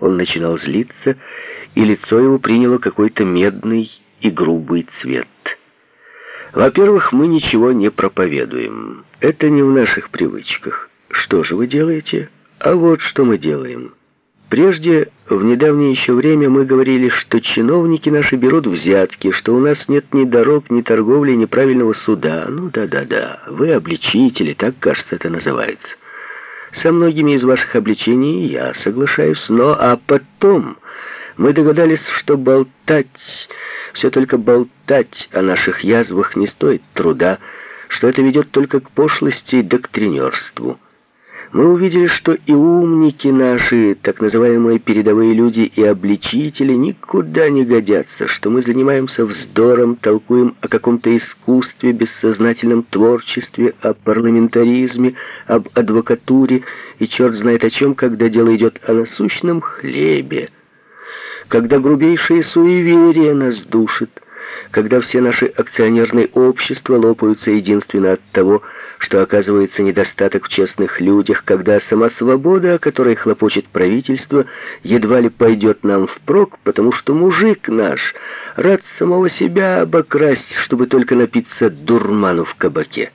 Он начинал злиться, и лицо его приняло какой-то медный и грубый цвет. Во-первых, мы ничего не проповедуем. Это не в наших привычках. Что же вы делаете? А вот что мы делаем. Прежде, в недавнее еще время, мы говорили, что чиновники наши берут взятки, что у нас нет ни дорог, ни торговли, ни правильного суда. Ну да, вы обличители, так, кажется, это называется. Со многими из ваших обличений я соглашаюсь, а потом мы догадались, что все только болтать о наших язвах не стоит труда, что это ведет только к пошлости и доктринерству. Мы увидели, что и умники наши, так называемые передовые люди и обличители, никуда не годятся, что мы занимаемся вздором, толкуем о каком-то искусстве, бессознательном творчестве, о парламентаризме, об адвокатуре и черт знает о чем, когда дело идет о насущном хлебе, когда грубейшее суеверие нас душит, когда все наши акционерные общества лопаются единственно от того, что оказывается недостаток в честных людях, когда сама свобода, о которой хлопочет правительство, едва ли пойдет нам впрок, потому что мужик наш рад самого себя обокрасть, чтобы только напиться дурману в кабаке.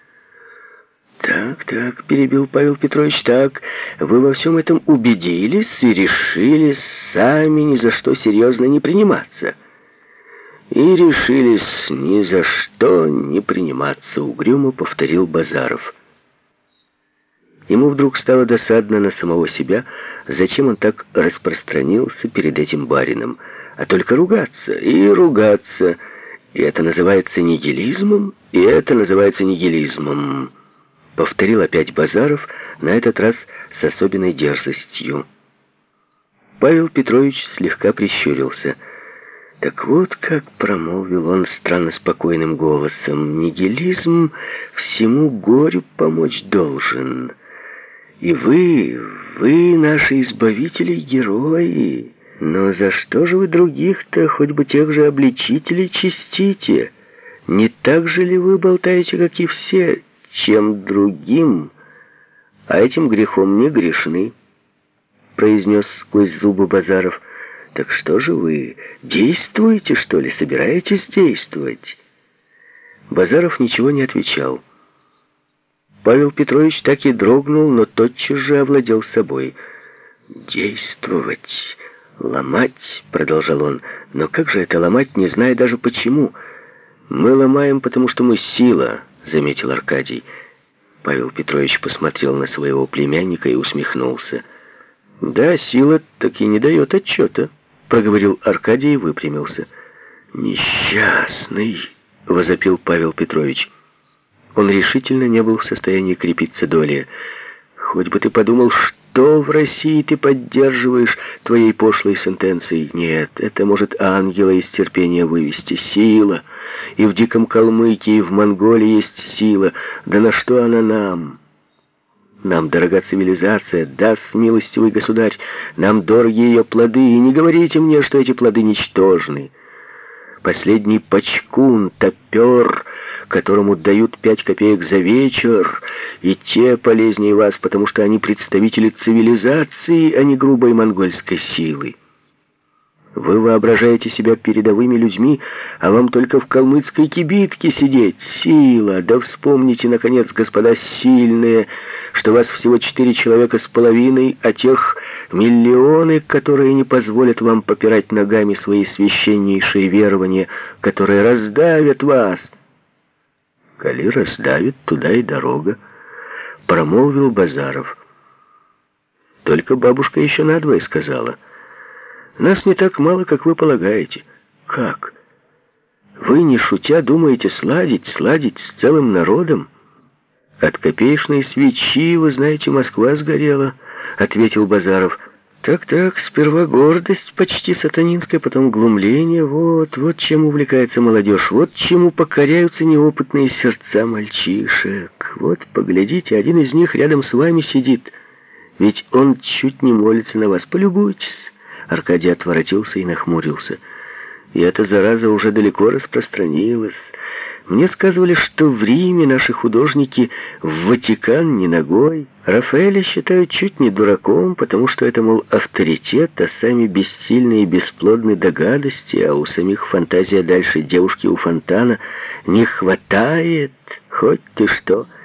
Так, перебил Павел Петрович, так, вы во всем этом убедились и решили сами ни за что серьезно не приниматься. И решились ни за что не приниматься, угрюмо повторил Базаров. Ему вдруг стало досадно на самого себя, зачем он так распространился перед этим барином, а только ругаться, и это называется нигилизмом, повторил опять Базаров, на этот раз с особенной дерзостью. Павел Петрович слегка прищурился. «Так вот как», — промолвил он странно спокойным голосом, — «нигилизм всему горю помочь должен. И вы наши избавители, герои. Но за что же вы других-то, хоть бы тех же обличителей, честите? Не так же ли вы болтаете, как и все, чем другим, а этим грехом не грешны?» — произнес сквозь зубы Базаров. «Так что же вы, действуете, что ли, собираетесь действовать?» Базаров ничего не отвечал. Павел Петрович так и дрогнул, но тотчас же овладел собой. «Действовать, ломать», — продолжал он. «Но как же это ломать, не зная даже почему?» «Мы ломаем, потому что мы сила», — заметил Аркадий. Павел Петрович посмотрел на своего племянника и усмехнулся. «Да, сила так и не дает отчета», — проговорил Аркадий и выпрямился. «Несчастный», — возопил Павел Петрович. Он решительно не был в состоянии крепиться долее. «Хоть бы ты подумал, что в России ты поддерживаешь твоей пошлой сентенцией. Нет, это может ангела из терпения вывести. Сила. И в Диком Калмыкии, и в Монголии есть сила. Да на что она нам? Нам дорога цивилизация, даст милостивый государь. Нам дороги ее плоды. И не говорите мне, что эти плоды ничтожны. Последний почкун, топер, которому дают 5 копеек за вечер, и те полезнее вас, потому что они представители цивилизации, а не грубой монгольской силы. Вы воображаете себя передовыми людьми, а вам только в калмыцкой кибитке сидеть. Сила! Да вспомните, наконец, господа сильные, что вас всего 4 человека с половиной, а тех миллионы, которые не позволят вам попирать ногами свои священнейшие верования, которые раздавят вас. Коли раздавит, туда и дорога, промолвил Базаров. Только бабушка еще надвое сказала: нас не так мало, как вы полагаете. Как? Вы, не шутя, думаете сладить с целым народом? От копеечной свечи, вы знаете, Москва сгорела, ответил Базаров. Так, сперва гордость почти сатанинская, потом глумление. Вот чем увлекается молодежь, вот чему покоряются неопытные сердца мальчишек. Вот, поглядите, один из них рядом с вами сидит. Ведь он чуть не молится на вас. Полюбуйтесь. Аркадий отворотился и нахмурился. И эта зараза уже далеко распространилась. Мне сказывали, что в Риме наши художники в Ватикан не ногой. Рафаэля считают чуть не дураком, потому что это, мол, авторитет, а сами бессильны и бесплодны до гадости, а у самих фантазия дальше девушки у фонтана не хватает. Хоть ты что...